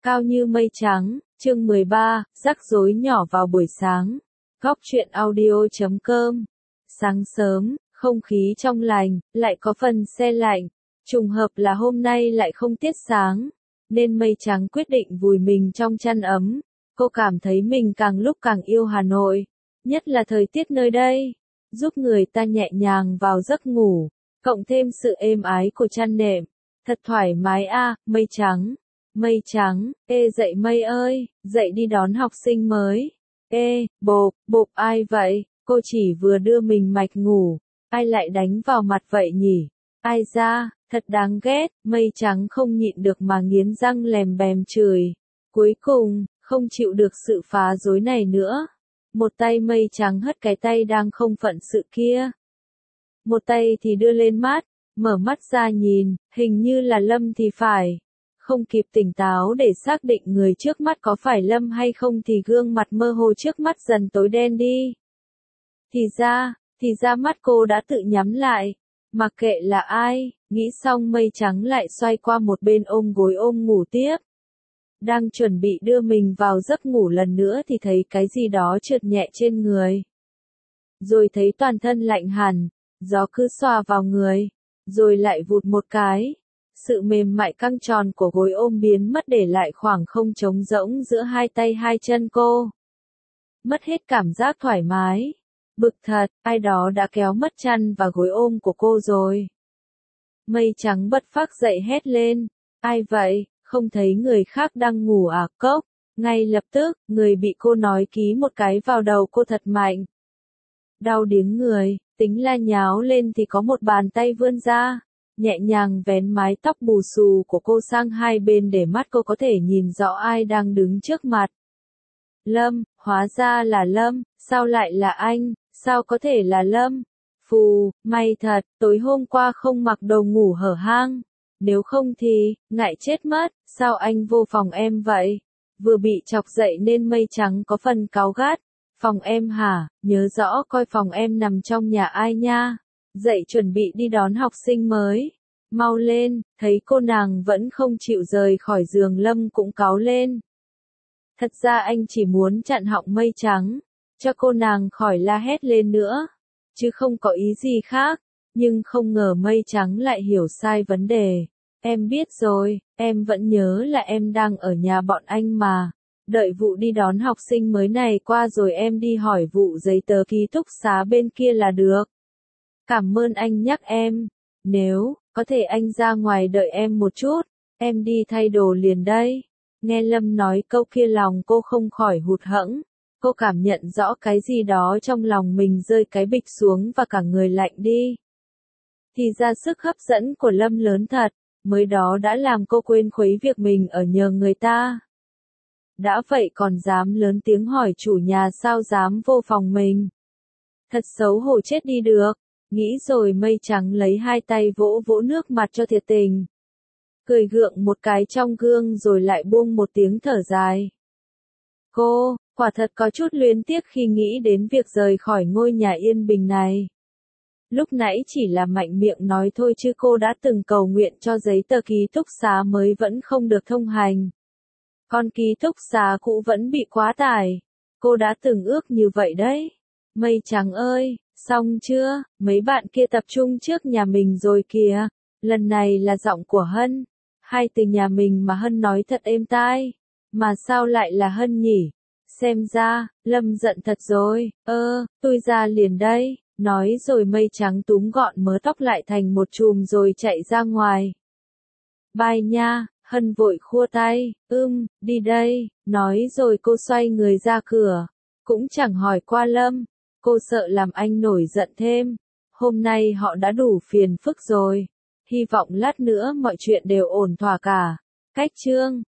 Cao như mây trắng, chương 13, rắc rối nhỏ vào buổi sáng. Góc truyện audio.com. Sáng sớm, không khí trong lành, lại có phần se lạnh. Trùng hợp là hôm nay lại không tiết sáng, nên mây trắng quyết định vùi mình trong chăn ấm. Cô cảm thấy mình càng lúc càng yêu Hà Nội, nhất là thời tiết nơi đây, giúp người ta nhẹ nhàng vào giấc ngủ, cộng thêm sự êm ái của chăn nệm. Thật thoải mái a, mây trắng. Mây trắng, dậy mây ơi, dậy đi đón học sinh mới. Bộp, ai vậy? Cô chỉ vừa đưa mình mạch ngủ, ai lại đánh vào mặt vậy nhỉ? Ai ra, thật đáng ghét, mây trắng không nhịn được mà nghiến răng lèm bèm chửi. Cuối cùng, không chịu được sự phá rối này nữa. Một tay mây trắng hất cái tay đang không phận sự kia. Một tay thì đưa lên mắt, mở mắt ra nhìn, hình như là Lâm thì phải. Không kịp tỉnh táo để xác định người trước mắt có phải Lâm hay không thì gương mặt mơ hồ trước mắt dần tối đen đi. Thì ra mắt cô đã tự nhắm lại. Mặc kệ là ai, nghĩ xong mây trắng lại xoay qua một bên ôm gối ôm ngủ tiếp. Đang chuẩn bị đưa mình vào giấc ngủ lần nữa thì thấy cái gì đó trượt nhẹ trên người. Rồi thấy toàn thân lạnh hẳn, gió cứ xoa vào người, rồi lại vụt một cái. Sự mềm mại căng tròn của gối ôm biến mất để lại khoảng không trống rỗng giữa hai tay hai chân cô. Mất hết cảm giác thoải mái. Bực thật, ai đó đã kéo mất chăn và gối ôm của cô rồi. Mây trắng bật phác dậy hét lên. Ai vậy, không thấy người khác đang ngủ à cốc? Ngay lập tức, người bị cô nói ký một cái vào đầu cô thật mạnh. Đau điếng người, tính la nháo lên thì có một bàn tay vươn ra. Nhẹ nhàng vén mái tóc bù xù của cô sang hai bên để mắt cô có thể nhìn rõ ai đang đứng trước mặt. Lâm, hóa ra là Lâm, sao lại là anh, sao có thể là Lâm? Phù, may thật, tối hôm qua không mặc đồ ngủ hở hang. Nếu không thì, ngại chết mất, sao anh vô phòng em vậy? Vừa bị chọc dậy nên mây trắng có phần cáu gắt. Phòng em hả, nhớ rõ coi phòng em nằm trong nhà ai nha. Dậy chuẩn bị đi đón học sinh mới. Mau lên, thấy cô nàng vẫn không chịu rời khỏi giường Lâm cũng cáu lên. Thật ra anh chỉ muốn chặn họng mây trắng, cho cô nàng khỏi la hét lên nữa, chứ không có ý gì khác. Nhưng không ngờ mây trắng lại hiểu sai vấn đề. Em biết rồi, em vẫn nhớ là em đang ở nhà bọn anh mà. Đợi vụ đi đón học sinh mới này qua rồi em đi hỏi vụ giấy tờ ký túc xá bên kia là được. Cảm ơn anh nhắc em. Nếu có thể anh ra ngoài đợi em một chút, em đi thay đồ liền đây. Nghe Lâm nói câu kia lòng cô không khỏi hụt hẫng. Cô cảm nhận rõ cái gì đó trong lòng mình rơi cái bịch xuống và cả người lạnh đi. Thì ra sức hấp dẫn của Lâm lớn thật, mới đó đã làm cô quên khuấy việc mình ở nhờ người ta. Đã vậy còn dám lớn tiếng hỏi chủ nhà sao dám vô phòng mình. Thật xấu hổ chết đi được. Nghĩ rồi mây trắng lấy hai tay vỗ vỗ nước mặt cho thiệt tình. Cười gượng một cái trong gương rồi lại buông một tiếng thở dài. Cô, quả thật có chút luyến tiếc khi nghĩ đến việc rời khỏi ngôi nhà yên bình này. Lúc nãy chỉ là mạnh miệng nói thôi chứ cô đã từng cầu nguyện cho giấy tờ ký túc xá mới vẫn không được thông hành. Còn ký túc xá cũ vẫn bị quá tải. Cô đã từng ước như vậy đấy. Mây trắng ơi, xong chưa, mấy bạn kia tập trung trước nhà mình rồi kìa. Lần này là giọng của Hân. Hai từ nhà mình mà Hân nói thật êm tai. Mà sao lại là Hân nhỉ? Xem ra, Lâm giận thật rồi. Tôi ra liền đây. Nói rồi mây trắng túm gọn mớ tóc lại thành một chùm rồi chạy ra ngoài. Bye nha, Hân vội khua tay. Đi đây. Nói rồi cô xoay người ra cửa. Cũng chẳng hỏi qua Lâm. Cô sợ làm anh nổi giận thêm. Hôm nay họ đã đủ phiền phức rồi. Hy vọng lát nữa mọi chuyện đều ổn thỏa cả. Cách chương